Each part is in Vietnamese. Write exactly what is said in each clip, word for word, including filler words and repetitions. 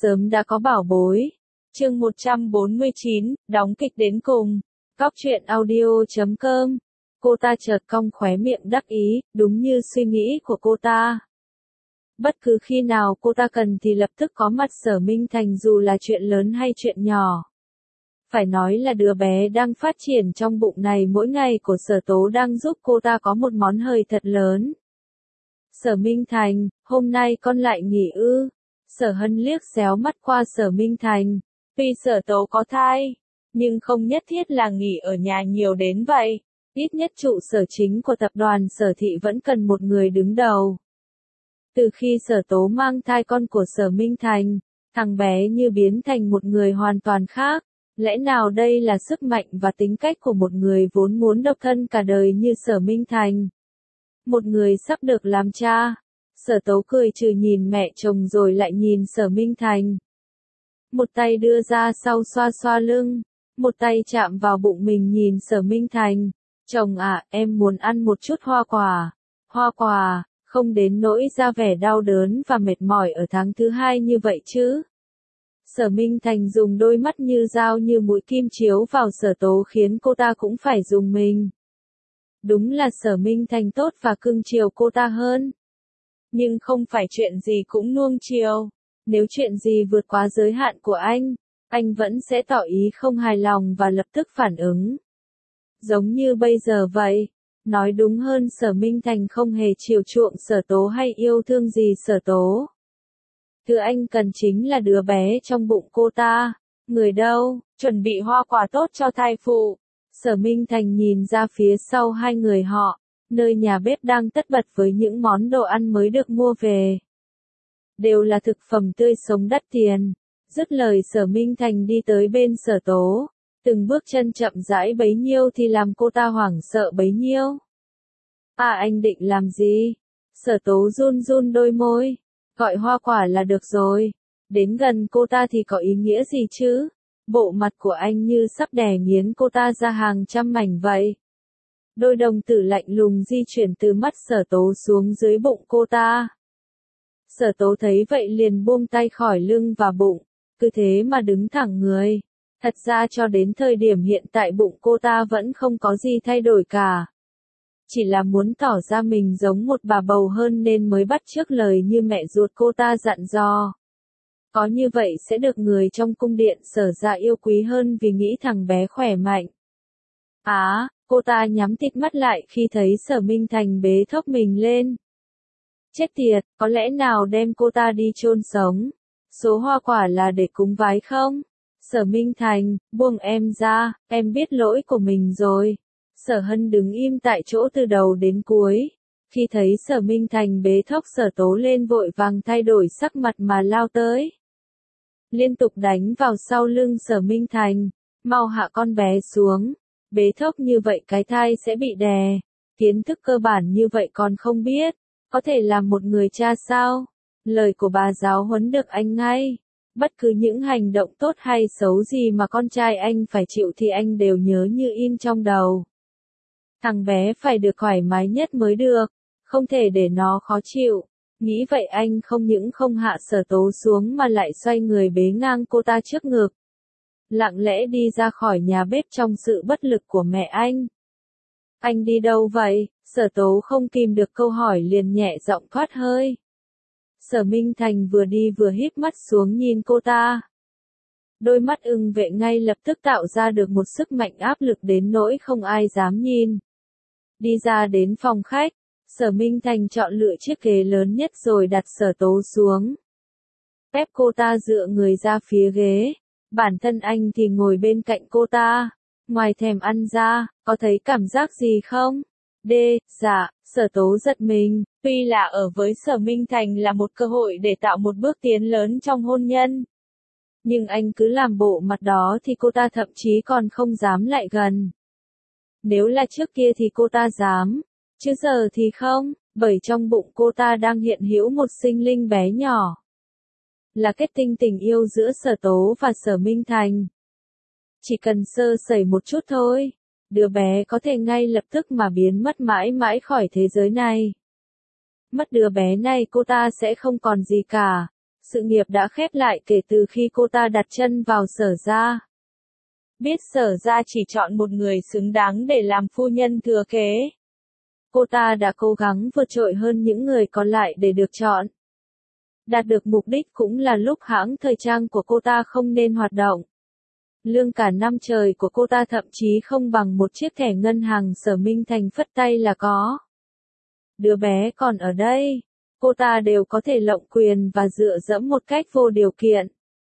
sớm đã có bảo bối. Chương một trăm bốn mươi chín, đóng kịch đến cùng. Cóc truyện audio chấm com. Cô ta chợt cong khóe miệng đắc ý, đúng như suy nghĩ của cô ta. Bất cứ khi nào cô ta cần thì lập tức có mặt Sở Minh Thành, dù là chuyện lớn hay chuyện nhỏ. Phải nói là đứa bé đang phát triển trong bụng này mỗi ngày của Sở Tố đang giúp cô ta có một món hời thật lớn. Sở Minh Thành, hôm nay con lại nghỉ ư? Sở Hân liếc xéo mắt qua Sở Minh Thành. Tuy Sở Tố có thai, nhưng không nhất thiết là nghỉ ở nhà nhiều đến vậy. Ít nhất trụ sở chính của tập đoàn Sở Thị vẫn cần một người đứng đầu. Từ khi Sở Tố mang thai con của Sở Minh Thành, thằng bé như biến thành một người hoàn toàn khác. Lẽ nào đây là sức mạnh và tính cách của một người vốn muốn độc thân cả đời như Sở Minh Thành? Một người sắp được làm cha. Sở Tố cười trừ nhìn mẹ chồng rồi lại nhìn Sở Minh Thành. Một tay đưa ra sau xoa xoa lưng, một tay chạm vào bụng mình nhìn Sở Minh Thành. Chồng à, em muốn ăn một chút hoa quả. Hoa quả, không đến nỗi ra vẻ đau đớn và mệt mỏi ở tháng thứ hai như vậy chứ. Sở Minh Thành dùng đôi mắt như dao như mũi kim chiếu vào Sở Tố khiến cô ta cũng phải dùng mình. Đúng là Sở Minh Thành tốt và cưng chiều cô ta hơn. Nhưng không phải chuyện gì cũng nuông chiều. Nếu chuyện gì vượt quá giới hạn của anh, anh vẫn sẽ tỏ ý không hài lòng và lập tức phản ứng. Giống như bây giờ vậy. Nói đúng hơn, Sở Minh Thành không hề chiều chuộng Sở Tố hay yêu thương gì Sở Tố. Thứ anh cần chính là đứa bé trong bụng cô ta. Người đâu, chuẩn bị hoa quả tốt cho thai phụ. Sở Minh Thành nhìn ra phía sau hai người họ, nơi nhà bếp đang tất bật với những món đồ ăn mới được mua về. Đều là thực phẩm tươi sống đắt tiền. Dứt lời Sở Minh Thành đi tới bên Sở Tố. Từng bước chân chậm rãi bấy nhiêu thì làm cô ta hoảng sợ bấy nhiêu. À, anh định làm gì? Sở Tố run run đôi môi. Gọi hoa quả là được rồi. Đến gần cô ta thì có ý nghĩa gì chứ? Bộ mặt của anh như sắp đè nghiến cô ta ra hàng trăm mảnh vậy. Đôi đồng tử lạnh lùng di chuyển từ mắt Sở Tố xuống dưới bụng cô ta. Sở Tố thấy vậy liền buông tay khỏi lưng và bụng, cứ thế mà đứng thẳng người. Thật ra cho đến thời điểm hiện tại bụng cô ta vẫn không có gì thay đổi cả. Chỉ là muốn tỏ ra mình giống một bà bầu hơn nên mới bắt chước lời như mẹ ruột cô ta dặn dò. Có như vậy sẽ được người trong cung điện Sở gia yêu quý hơn vì nghĩ thằng bé khỏe mạnh. Á, à, cô ta nhắm tịt mắt lại khi thấy Sở Minh Thành bế thốc mình lên. Chết tiệt, có lẽ nào đem cô ta đi chôn sống? Số hoa quả là để cúng vái không? Sở Minh Thành, buông em ra, em biết lỗi của mình rồi. Sở Hân đứng im tại chỗ từ đầu đến cuối. Khi thấy Sở Minh Thành bế thốc Sở Tố lên vội vàng thay đổi sắc mặt mà lao tới. Liên tục đánh vào sau lưng Sở Minh Thành. Mau hạ con bé xuống. Bế thốc như vậy cái thai sẽ bị đè. Kiến thức cơ bản như vậy còn không biết. Có thể làm một người cha sao? Lời của bà giáo huấn được anh ngay. Bất cứ những hành động tốt hay xấu gì mà con trai anh phải chịu thì anh đều nhớ như in trong đầu. Thằng bé phải được thoải mái nhất mới được, không thể để nó khó chịu. Nghĩ vậy anh không những không hạ Sở Tố xuống mà lại xoay người bế ngang cô ta trước ngực. Lặng lẽ đi ra khỏi nhà bếp trong sự bất lực của mẹ anh. Anh đi đâu vậy? Sở Tố không kìm được câu hỏi liền nhẹ giọng thoát hơi. Sở Minh Thành vừa đi vừa híp mắt xuống nhìn cô ta. Đôi mắt ưng vệ ngay lập tức tạo ra được một sức mạnh áp lực đến nỗi không ai dám nhìn. Đi ra đến phòng khách, Sở Minh Thành chọn lựa chiếc ghế lớn nhất rồi đặt Sở Tố xuống. Ép cô ta dựa người ra phía ghế, bản thân anh thì ngồi bên cạnh cô ta. Ngoài thèm ăn ra, có thấy cảm giác gì không? D, dạ, Sở Tố giật mình. Tuy là ở với Sở Minh Thành là một cơ hội để tạo một bước tiến lớn trong hôn nhân. Nhưng anh cứ làm bộ mặt đó thì cô ta thậm chí còn không dám lại gần. Nếu là trước kia thì cô ta dám, chứ giờ thì không, bởi trong bụng cô ta đang hiện hữu một sinh linh bé nhỏ. Là kết tinh tình yêu giữa Sở Tố và Sở Minh Thành. Chỉ cần sơ sẩy một chút thôi, đứa bé có thể ngay lập tức mà biến mất mãi mãi khỏi thế giới này. Mất đứa bé này cô ta sẽ không còn gì cả. sự nghiệp đã khép lại kể từ khi cô ta đặt chân vào Sở gia. Biết Sở gia chỉ chọn một người xứng đáng để làm phu nhân thừa kế. Cô ta đã cố gắng vượt trội hơn những người còn lại để được chọn. Đạt được mục đích cũng là lúc hãng thời trang của cô ta không nên hoạt động. Lương cả năm trời của cô ta thậm chí không bằng một chiếc thẻ ngân hàng Sở Minh Thành phất tay là có. Đứa bé còn ở đây, cô ta đều có thể lộng quyền và dựa dẫm một cách vô điều kiện.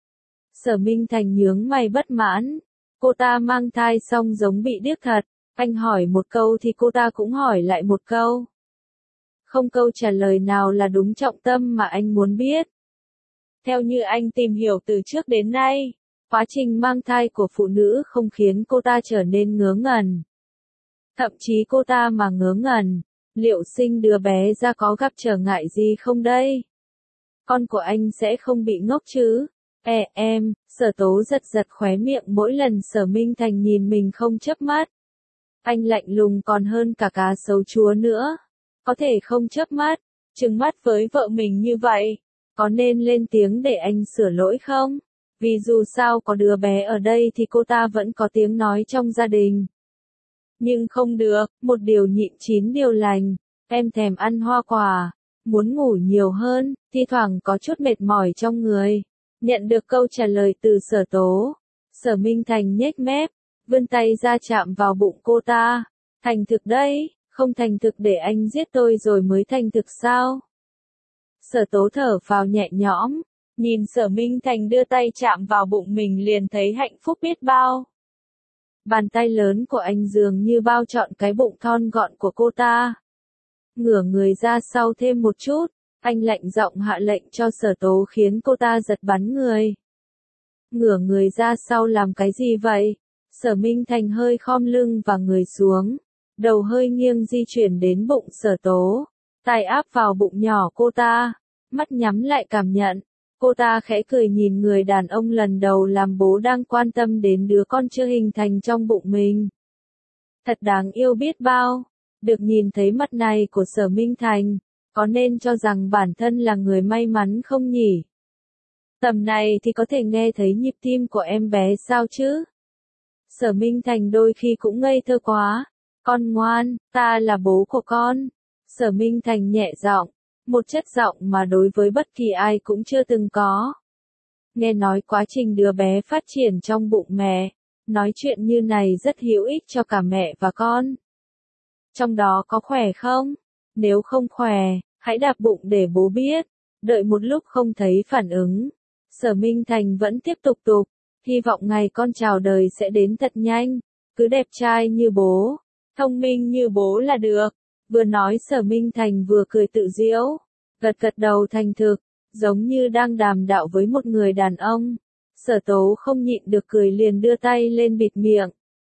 Sở Minh Thành nhướng mày bất mãn, cô ta mang thai xong giống bị điếc thật, anh hỏi một câu thì cô ta cũng hỏi lại một câu. Không câu trả lời nào là đúng trọng tâm mà anh muốn biết. Theo như anh tìm hiểu từ trước đến nay, quá trình mang thai của phụ nữ không khiến cô ta trở nên ngớ ngẩn. Thậm chí cô ta mà ngớ ngẩn, liệu sinh đứa bé ra có gặp trở ngại gì không đây? Con của anh sẽ không bị ngốc chứ? E em, Sở Tố giật giật khóe miệng mỗi lần Sở Minh Thành nhìn mình không chớp mắt. Anh lạnh lùng còn hơn cả cá sấu chúa nữa. Có thể không chớp mắt, trừng mắt với vợ mình như vậy, có nên lên tiếng để anh sửa lỗi không? Vì dù sao có đứa bé ở đây thì cô ta vẫn có tiếng nói trong gia đình. Nhưng không được, một điều nhịn chín điều lành, em thèm ăn hoa quả, muốn ngủ nhiều hơn, thi thoảng có chút mệt mỏi trong người. Nhận được câu trả lời từ Sở Tố, Sở Minh Thành nhếch mép, vươn tay ra chạm vào bụng cô ta. Thành thực đấy, không thành thực để anh giết tôi rồi mới thành thực sao? Sở Tố thở phào nhẹ nhõm, nhìn Sở Minh Thành đưa tay chạm vào bụng mình liền thấy hạnh phúc biết bao. Bàn tay lớn của anh dường như bao trọn cái bụng thon gọn của cô ta. Ngửa người ra sau thêm một chút, anh lạnh giọng hạ lệnh cho Sở Tố khiến cô ta giật bắn người. Ngửa người ra sau làm cái gì vậy? Sở Minh Thành hơi khom lưng và người xuống, đầu hơi nghiêng di chuyển đến bụng Sở Tố, tay áp vào bụng nhỏ cô ta, mắt nhắm lại cảm nhận. Cô ta khẽ cười nhìn người đàn ông lần đầu làm bố đang quan tâm đến đứa con chưa hình thành trong bụng mình. Thật đáng yêu biết bao, được nhìn thấy mặt này của Sở Minh Thành, có nên cho rằng bản thân là người may mắn không nhỉ? Tầm này thì có thể nghe thấy nhịp tim của em bé sao chứ? Sở Minh Thành đôi khi cũng ngây thơ quá. Con ngoan, ta là bố của con. Sở Minh Thành nhẹ giọng, một chất giọng mà đối với bất kỳ ai cũng chưa từng có. Nghe nói quá trình đứa bé phát triển trong bụng mẹ, nói chuyện như này rất hữu ích cho cả mẹ và con. Trong đó có khỏe không? Nếu không khỏe, hãy đạp bụng để bố biết. Đợi một lúc không thấy phản ứng, Sở Minh Thành vẫn tiếp tục tục, hy vọng ngày con chào đời sẽ đến thật nhanh, cứ đẹp trai như bố, thông minh như bố là được. Vừa nói Sở Minh Thành vừa cười tự giễu, gật gật đầu thành thực, giống như đang đàm đạo với một người đàn ông. Sở Tố không nhịn được cười liền đưa tay lên bịt miệng,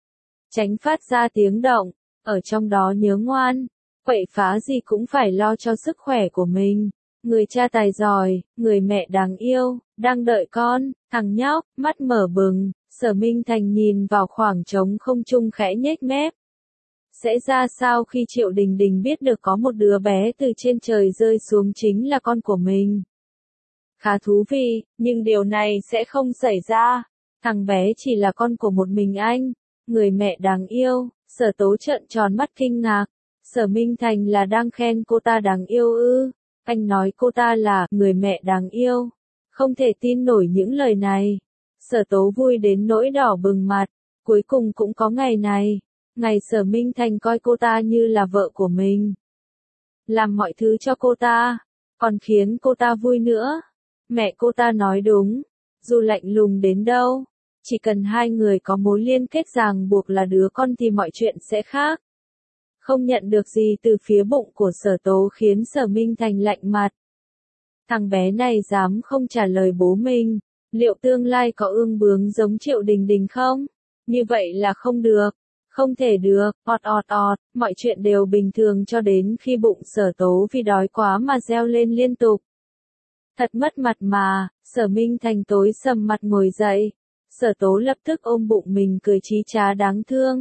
tránh phát ra tiếng động, ở trong đó nhớ ngoan, quậy phá gì cũng phải lo cho sức khỏe của mình. Người cha tài giỏi, người mẹ đáng yêu, đang đợi con, thằng nhóc, mắt mở bừng, Sở Minh Thành nhìn vào khoảng trống không trung khẽ nhếch mép. Sẽ ra sao khi Triệu Đình Đình biết được có một đứa bé từ trên trời rơi xuống chính là con của mình? Khá thú vị, nhưng điều này sẽ không xảy ra. Thằng bé chỉ là con của một mình anh, người mẹ đáng yêu. Sở Tố trợn tròn mắt kinh ngạc. Sở Minh Thành là đang khen cô ta đáng yêu ư? Anh nói cô ta là người mẹ đáng yêu. Không thể tin nổi những lời này. Sở Tố vui đến nỗi đỏ bừng mặt. Cuối cùng cũng có ngày này. Ngày Sở Minh Thành coi cô ta như là vợ của mình. Làm mọi thứ cho cô ta. Còn khiến cô ta vui nữa. Mẹ cô ta nói đúng. Dù lạnh lùng đến đâu, chỉ cần hai người có mối liên kết ràng buộc là đứa con thì mọi chuyện sẽ khác. Không nhận được gì từ phía bụng của Sở Tố khiến Sở Minh Thành lạnh mặt. Thằng bé này dám không trả lời bố mình, liệu tương lai có ương bướng giống Triệu Đình Đình không? Như vậy là không được, không thể được, ọt ọt ọt, mọi chuyện đều bình thường cho đến khi bụng Sở Tố vì đói quá mà reo lên liên tục. Thật mất mặt mà, Sở Minh Thành tối sầm mặt ngồi dậy. Sở Tố lập tức ôm bụng mình cười chí chá đáng thương.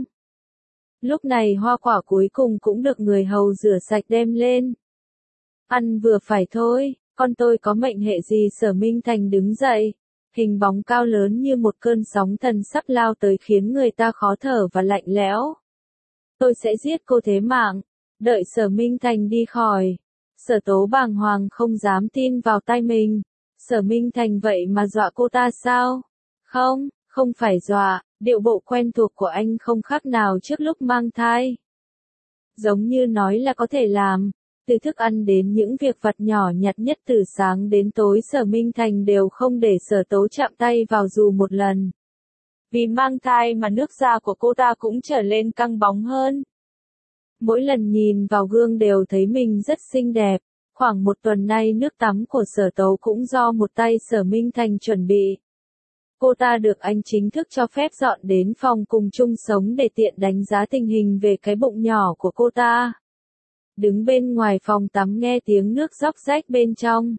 Lúc này hoa quả cuối cùng cũng được người hầu rửa sạch đem lên. Ăn vừa phải thôi, Con tôi có mệnh hệ gì? Sở Minh Thành đứng dậy. Hình bóng cao lớn như một cơn sóng thần sắp lao tới khiến người ta khó thở và lạnh lẽo. Tôi sẽ giết cô thế mạng. Đợi Sở Minh Thành đi khỏi. Sở Tố bàng hoàng không dám tin vào tai mình. Sở Minh Thành vậy mà dọa cô ta sao? Không, không phải dọa, điệu bộ quen thuộc của anh không khác nào trước lúc mang thai. Giống như nói là có thể làm. Từ thức ăn đến những việc vặt nhỏ nhặt nhất từ sáng đến tối Sở Minh Thành đều không để Sở Tố chạm tay vào dù một lần. Vì mang thai mà nước da của cô ta cũng trở lên căng bóng hơn. Mỗi lần nhìn vào gương đều thấy mình rất xinh đẹp. Khoảng một tuần nay nước tắm của Sở Tố cũng do một tay Sở Minh Thành chuẩn bị. Cô ta được anh chính thức cho phép dọn đến phòng cùng chung sống để tiện đánh giá tình hình về cái bụng nhỏ của cô ta. Đứng bên ngoài phòng tắm nghe tiếng nước róc rách bên trong.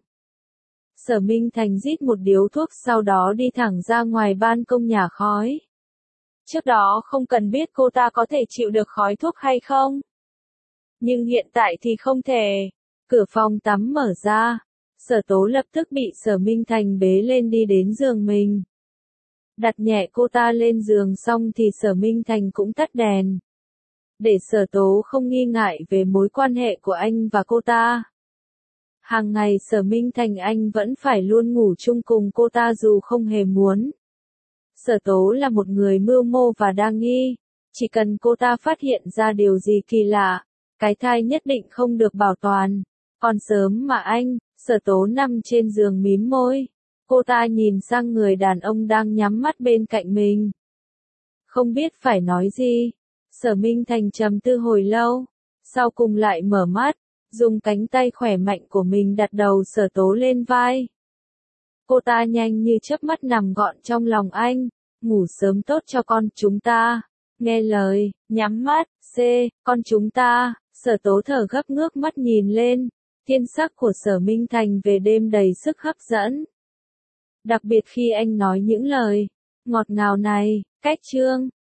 Sở Minh Thành rít một điếu thuốc sau đó đi thẳng ra ngoài ban công nhả khói. Trước đó không cần biết cô ta có thể chịu được khói thuốc hay không. Nhưng hiện tại thì không thể. Cửa phòng tắm mở ra. Sở Tố lập tức bị Sở Minh Thành bế lên đi đến giường mình. Đặt nhẹ cô ta lên giường xong thì Sở Minh Thành cũng tắt đèn. Để Sở Tố không nghi ngại về mối quan hệ của anh và cô ta. Hàng ngày Sở Minh Thành anh vẫn phải luôn ngủ chung cùng cô ta dù không hề muốn. Sở Tố là một người mưu mô và đa nghi. Chỉ cần cô ta phát hiện ra điều gì kỳ lạ, cái thai nhất định không được bảo toàn. Còn sớm mà anh, Sở Tố nằm trên giường mím môi. Cô ta nhìn sang người đàn ông đang nhắm mắt bên cạnh mình. Không biết phải nói gì. Sở Minh Thành trầm tư hồi lâu. Sau cùng lại mở mắt. Dùng cánh tay khỏe mạnh của mình đặt đầu Sở Tố lên vai. Cô ta nhanh như chớp mắt nằm gọn trong lòng anh. Ngủ sớm tốt cho con chúng ta. Nghe lời, nhắm mắt, C, con chúng ta. Sở Tố thở gấp ngước mắt nhìn lên. Thiên sắc của Sở Minh Thành về đêm đầy sức hấp dẫn. Đặc biệt khi anh nói những lời ngọt ngào này. Cách chương